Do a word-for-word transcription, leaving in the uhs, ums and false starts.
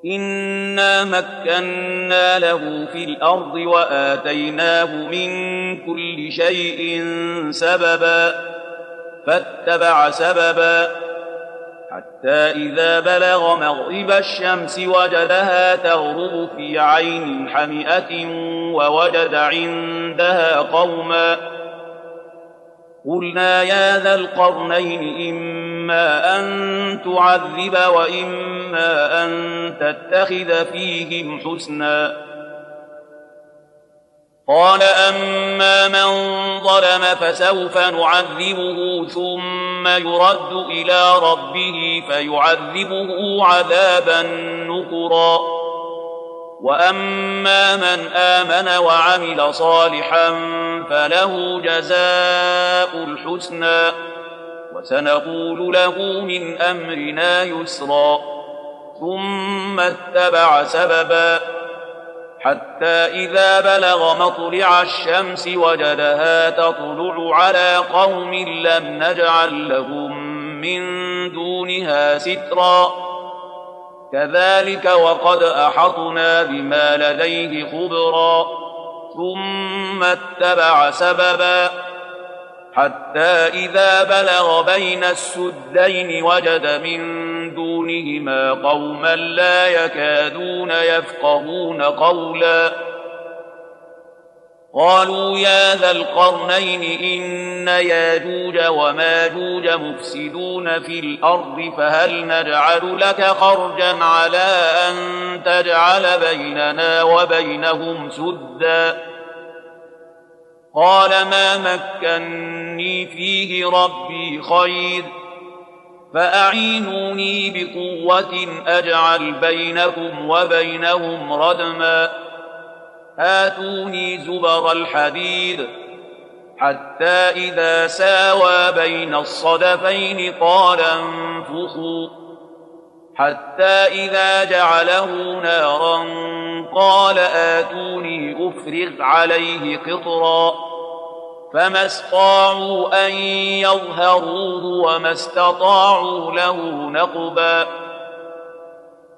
إنا مكنا له في الأرض وآتيناه من كل شيء سببا فاتبع سببا حتى إذا بلغ مغرب الشمس وجدها تغرب في عين حمئة ووجد عندها قوما قلنا يا ذا القرنين إما أن تعذب وإما أن تتخذ فيهم حسنا قال أما من ظلم فسوف نعذبه ثم يرد إلى ربه فيعذبه عذابا نكرا وأما من آمن وعمل صالحا فله جزاء الحسنى وسنقول له من أمرنا يسرا ثم اتبع سببا حتى إذا بلغ مطلع الشمس وجدها تطلع على قوم لم نجعل لهم من دونها سترا كذلك وقد أحطنا بما لديه خبرا ثم اتبع سببا حتى إذا بلغ بين السدين وجد من دونهما قوما لا يكادون يفقهون قولا قالوا يا ذا القرنين إن ياجوج وماجوج مفسدون في الأرض فهل نجعل لك خرجا على أن تجعل بيننا وبينهم سدا قال ما مكني فيه ربي خير فأعينوني بقوة أجعل بينكم وبينهم ردما آتوني زبر الحديد حتى إذا ساوى بين الصدفين قال انفخوا حتى إذا جعله نارا قال آتوني أفرغ عليه قطرا فما استطاعوا أن يظهروه وما استطاعوا له نقبا